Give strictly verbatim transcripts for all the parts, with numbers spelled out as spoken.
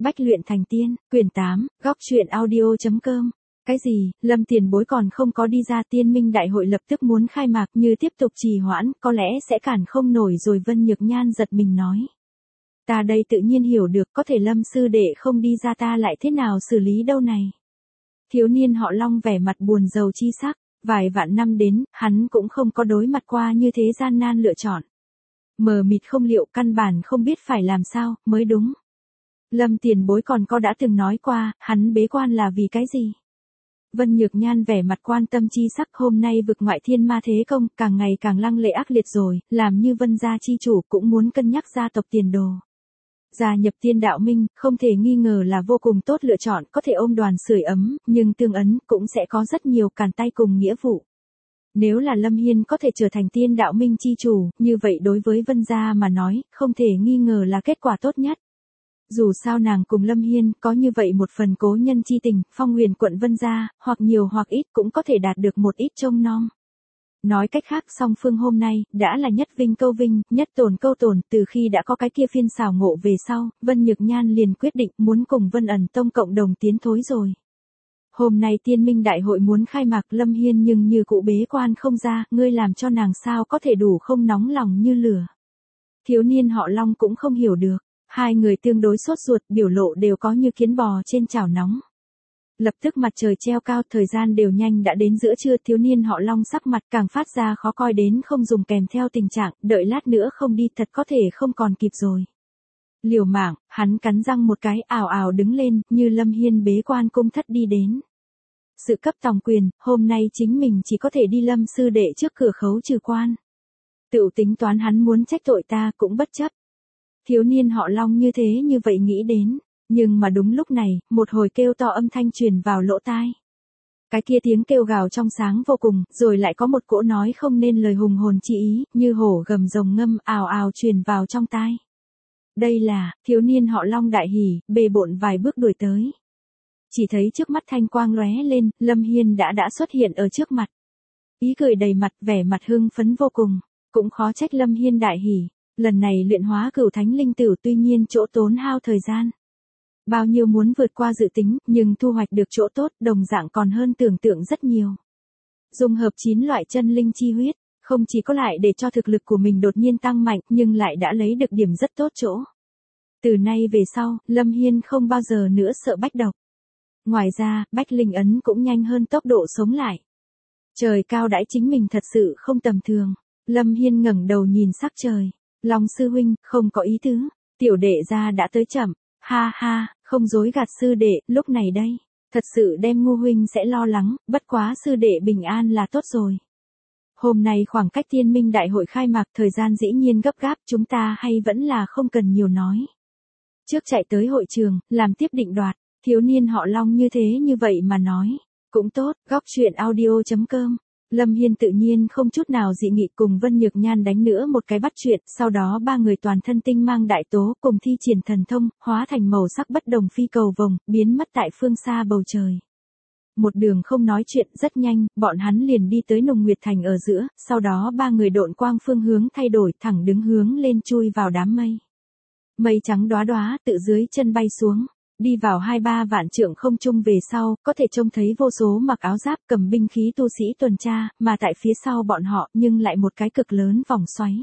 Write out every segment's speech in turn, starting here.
Bách luyện thành tiên, quyển tám, góc truyện audio.com. Cái gì, Lâm Tiền Bối còn không có đi ra, Tiên Minh Đại hội lập tức muốn khai mạc, như tiếp tục trì hoãn, có lẽ sẽ cản không nổi rồi. Vân Nhược Nhan giật mình nói. Ta đây tự nhiên hiểu được, có thể Lâm sư đệ không đi ra ta lại thế nào xử lý đâu này. Thiếu niên họ Long vẻ mặt buồn rầu chi sắc, vài vạn năm đến, hắn cũng không có đối mặt qua như thế gian nan lựa chọn. Mờ mịt không liệu, căn bản không biết phải làm sao, mới đúng. Lâm Tiền Bối còn có đã từng nói qua, hắn bế quan là vì cái gì? Vân Nhược Nhan vẻ mặt quan tâm chi sắc, hôm nay vực ngoại thiên ma thế công, càng ngày càng lăng lệ ác liệt rồi, làm như Vân gia chi chủ cũng muốn cân nhắc gia tộc tiền đồ. Gia nhập Tiên Đạo Minh, không thể nghi ngờ là vô cùng tốt lựa chọn, có thể ôm đoàn sưởi ấm, nhưng tương ấn cũng sẽ có rất nhiều cản tay cùng nghĩa vụ. Nếu là Lâm Hiên có thể trở thành Tiên Đạo Minh chi chủ, như vậy đối với Vân gia mà nói, không thể nghi ngờ là kết quả tốt nhất. Dù sao nàng cùng Lâm Hiên có như vậy một phần cố nhân chi tình, Phong Huyền quận Vân gia, hoặc nhiều hoặc ít cũng có thể đạt được một ít trông nom. Nói cách khác, song phương hôm nay, đã là nhất vinh câu vinh, nhất tổn câu tổn, từ khi đã có cái kia phiên xảo ngộ về sau, Vân Nhược Nhan liền quyết định muốn cùng Vân ẩn tông cộng đồng tiến thối rồi. Hôm nay Tiên Minh Đại hội muốn khai mạc, Lâm Hiên nhưng như cụ bế quan không ra, ngươi làm cho nàng sao có thể đủ không nóng lòng như lửa. Thiếu niên họ Long cũng không hiểu được, hai người tương đối sốt ruột, biểu lộ đều có như kiến bò trên chảo nóng. Lập tức mặt trời treo cao, thời gian đều nhanh đã đến giữa trưa, thiếu niên họ Long sắc mặt càng phát ra khó coi đến không dùng, kèm theo tình trạng, đợi lát nữa không đi thật có thể không còn kịp rồi. Liều mạng, hắn cắn răng một cái, ào ào đứng lên, như Lâm Hiên bế quan cung thất đi đến. Sự cấp tòng quyền, hôm nay chính mình chỉ có thể đi Lâm sư đệ trước cửa khấu trừ quan. Tự tính toán hắn muốn trách tội ta cũng bất chấp. Thiếu niên họ Long như thế như vậy nghĩ đến, nhưng mà đúng lúc này, một hồi kêu to âm thanh truyền vào lỗ tai. Cái kia tiếng kêu gào trong sáng vô cùng, rồi lại có một cỗ nói không nên lời hùng hồn chi ý, như hổ gầm rồng ngâm ào ào truyền vào trong tai. Đây là, thiếu niên họ Long đại hỉ, bề bộn vài bước đuổi tới. Chỉ thấy trước mắt thanh quang lóe lên, Lâm Hiên đã đã xuất hiện ở trước mặt. Ý cười đầy mặt, vẻ mặt hưng phấn vô cùng, cũng khó trách Lâm Hiên đại hỉ. Lần này luyện hóa cửu thánh linh tử tuy nhiên chỗ tốn hao thời gian. Bao nhiêu muốn vượt qua dự tính, nhưng thu hoạch được chỗ tốt đồng dạng còn hơn tưởng tượng rất nhiều. Dung hợp chín loại chân linh chi huyết, không chỉ có lại để cho thực lực của mình đột nhiên tăng mạnh, nhưng lại đã lấy được điểm rất tốt chỗ. Từ nay về sau, Lâm Hiên không bao giờ nữa sợ bách độc. Ngoài ra, bách linh ấn cũng nhanh hơn tốc độ sống lại. Trời cao đãi chính mình thật sự không tầm thường. Lâm Hiên ngẩng đầu nhìn sắc trời. Long sư huynh, không có ý tứ, tiểu đệ gia đã tới chậm, ha ha, không dối gạt sư đệ, lúc này đây, thật sự đem ngu huynh sẽ lo lắng, bất quá sư đệ bình an là tốt rồi. Hôm nay khoảng cách Tiên Minh Đại hội khai mạc, thời gian dĩ nhiên gấp gáp, chúng ta hay vẫn là không cần nhiều nói. Trước chạy tới hội trường, làm tiếp định đoạt, thiếu niên họ Long như thế như vậy mà nói, cũng tốt, góc truyện audio.com. Lâm Hiên tự nhiên không chút nào dị nghị, cùng Vân Nhược Nhan đánh nữa một cái bắt chuyện, sau đó ba người toàn thân tinh mang đại tố, cùng thi triển thần thông, hóa thành màu sắc bất đồng phi cầu vồng, biến mất tại phương xa bầu trời. Một đường không nói chuyện, rất nhanh, bọn hắn liền đi tới Nùng Nguyệt Thành ở giữa, sau đó ba người độn quang phương hướng thay đổi, thẳng đứng hướng lên chui vào đám mây. Mây trắng đóa đóa tự dưới chân bay xuống. Đi vào hai ba vạn trượng không trung về sau, có thể trông thấy vô số mặc áo giáp cầm binh khí tu sĩ tuần tra, mà tại phía sau bọn họ nhưng lại một cái cực lớn vòng xoáy.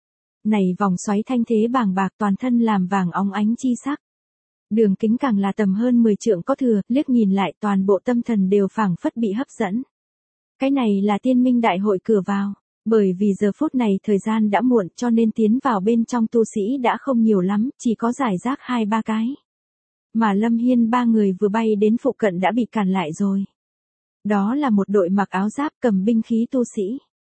Này vòng xoáy thanh thế bàng bạc, toàn thân làm vàng óng ánh chi sắc. Đường kính càng là tầm hơn mười trượng có thừa, liếc nhìn lại toàn bộ tâm thần đều phảng phất bị hấp dẫn. Cái này là Tiên Minh Đại hội cửa vào, bởi vì giờ phút này thời gian đã muộn cho nên tiến vào bên trong tu sĩ đã không nhiều lắm, chỉ có giải rác hai ba cái. Mà Lâm Hiên ba người vừa bay đến phụ cận đã bị cản lại rồi. Đó là một đội mặc áo giáp cầm binh khí tu sĩ.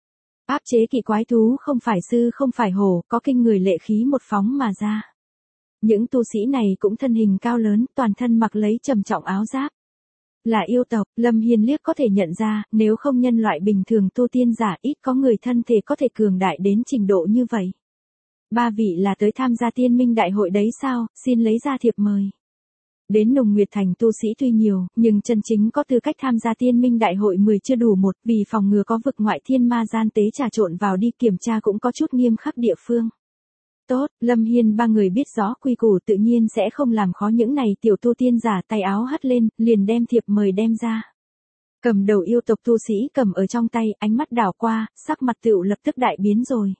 Áp chế kỵ quái thú không phải sư không phải hổ, có kinh người lệ khí một phóng mà ra. Những tu sĩ này cũng thân hình cao lớn, toàn thân mặc lấy trầm trọng áo giáp. Là yêu tộc, Lâm Hiên liếc có thể nhận ra, nếu không nhân loại bình thường tu tiên giả ít có người thân thể có thể cường đại đến trình độ như vậy. Ba vị là tới tham gia Tiên Minh Đại hội đấy sao, xin lấy ra thiệp mời. Đến Nùng Nguyệt Thành tu sĩ tuy nhiều, nhưng chân chính có tư cách tham gia Tiên Minh Đại hội mười chưa đủ một, vì phòng ngừa có vực ngoại thiên ma gian tế trà trộn vào đi, kiểm tra cũng có chút nghiêm khắc địa phương. Tốt, Lâm Hiên ba người biết rõ quy củ tự nhiên sẽ không làm khó những này tiểu tu tiên giả, tay áo hất lên, liền đem thiệp mời đem ra. Cầm đầu yêu tộc tu sĩ cầm ở trong tay, ánh mắt đảo qua, sắc mặt tựu lập tức đại biến rồi.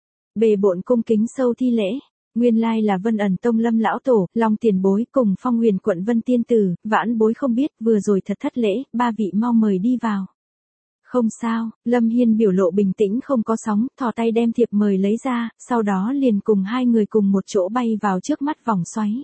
Bề bộn cung kính sâu thi lễ. Nguyên lai là Vân Ẩn Tông Lâm lão tổ, Long tiền bối cùng Phong Huyền quận Vân tiên tử, vãn bối không biết, vừa rồi thật thất lễ, ba vị mau mời đi vào. Không sao, Lâm Hiên biểu lộ bình tĩnh không có sóng, thò tay đem thiệp mời lấy ra, sau đó liền cùng hai người cùng một chỗ bay vào trước mắt vòng xoáy.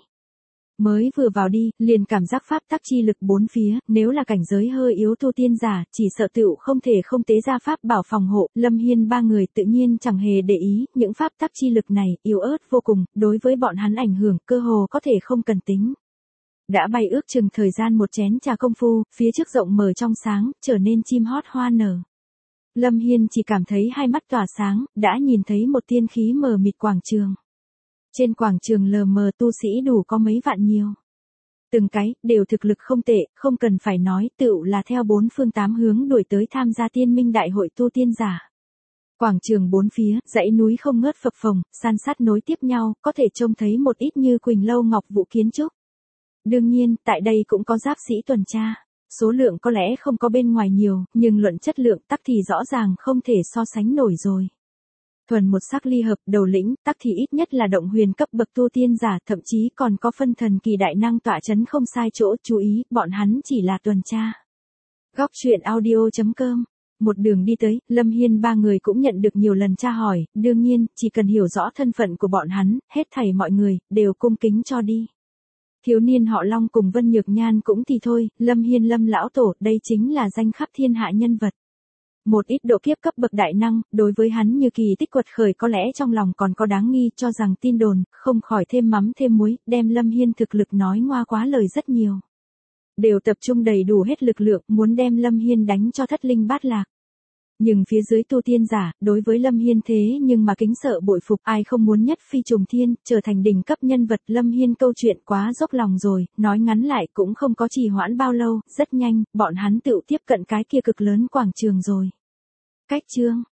Mới vừa vào đi, liền cảm giác pháp tắc chi lực bốn phía, nếu là cảnh giới hơi yếu tu tiên giả, chỉ sợ tựu không thể không tế ra pháp bảo phòng hộ, Lâm Hiên ba người tự nhiên chẳng hề để ý, những pháp tắc chi lực này, yếu ớt vô cùng, đối với bọn hắn ảnh hưởng, cơ hồ có thể không cần tính. Đã bay ước chừng thời gian một chén trà công phu, phía trước rộng mở trong sáng, trở nên chim hót hoa nở. Lâm Hiên chỉ cảm thấy hai mắt tỏa sáng, đã nhìn thấy một tiên khí mờ mịt quảng trường. Trên quảng trường lờ mờ tu sĩ đủ có mấy vạn nhiều. Từng cái, đều thực lực không tệ, không cần phải nói, tựu là theo bốn phương tám hướng đuổi tới tham gia tiên minh đại hội tu tiên giả. Quảng trường bốn phía, dãy núi không ngớt phập phồng, san sát nối tiếp nhau, có thể trông thấy một ít như Quỳnh Lâu Ngọc Vũ kiến trúc. Đương nhiên, tại đây cũng có giáp sĩ tuần tra. Số lượng có lẽ không có bên ngoài nhiều, nhưng luận chất lượng tắc thì rõ ràng không thể so sánh nổi rồi. Thuần một sắc ly hợp đầu lĩnh, tắc thì ít nhất là động huyền cấp bậc tu tiên giả, thậm chí còn có phân thần kỳ đại năng tọa chấn không sai chỗ, chú ý, bọn hắn chỉ là tuần tra. Góc truyện audio chấm com. Một đường đi tới, Lâm Hiên ba người cũng nhận được nhiều lần tra hỏi, đương nhiên, chỉ cần hiểu rõ thân phận của bọn hắn, hết thảy mọi người, đều cung kính cho đi. Thiếu niên họ Long cùng Vân Nhược Nhan cũng thì thôi, Lâm Hiên Lâm lão tổ, đây chính là danh khắp thiên hạ nhân vật. Một ít độ kiếp cấp bậc đại năng, đối với hắn như kỳ tích quật khởi có lẽ trong lòng còn có đáng nghi, cho rằng tin đồn, không khỏi thêm mắm thêm muối, đem Lâm Hiên thực lực nói ngoa quá lời rất nhiều. Đều tập trung đầy đủ hết lực lượng, muốn đem Lâm Hiên đánh cho thất linh bát lạc. Nhưng phía dưới tu tiên giả, đối với Lâm Hiên thế nhưng mà kính sợ bội phục, ai không muốn nhất phi trùng thiên, trở thành đỉnh cấp nhân vật. Lâm Hiên câu chuyện quá dốc lòng rồi, nói ngắn lại cũng không có trì hoãn bao lâu, rất nhanh, bọn hắn tự tiếp cận cái kia cực lớn quảng trường rồi. Cách chương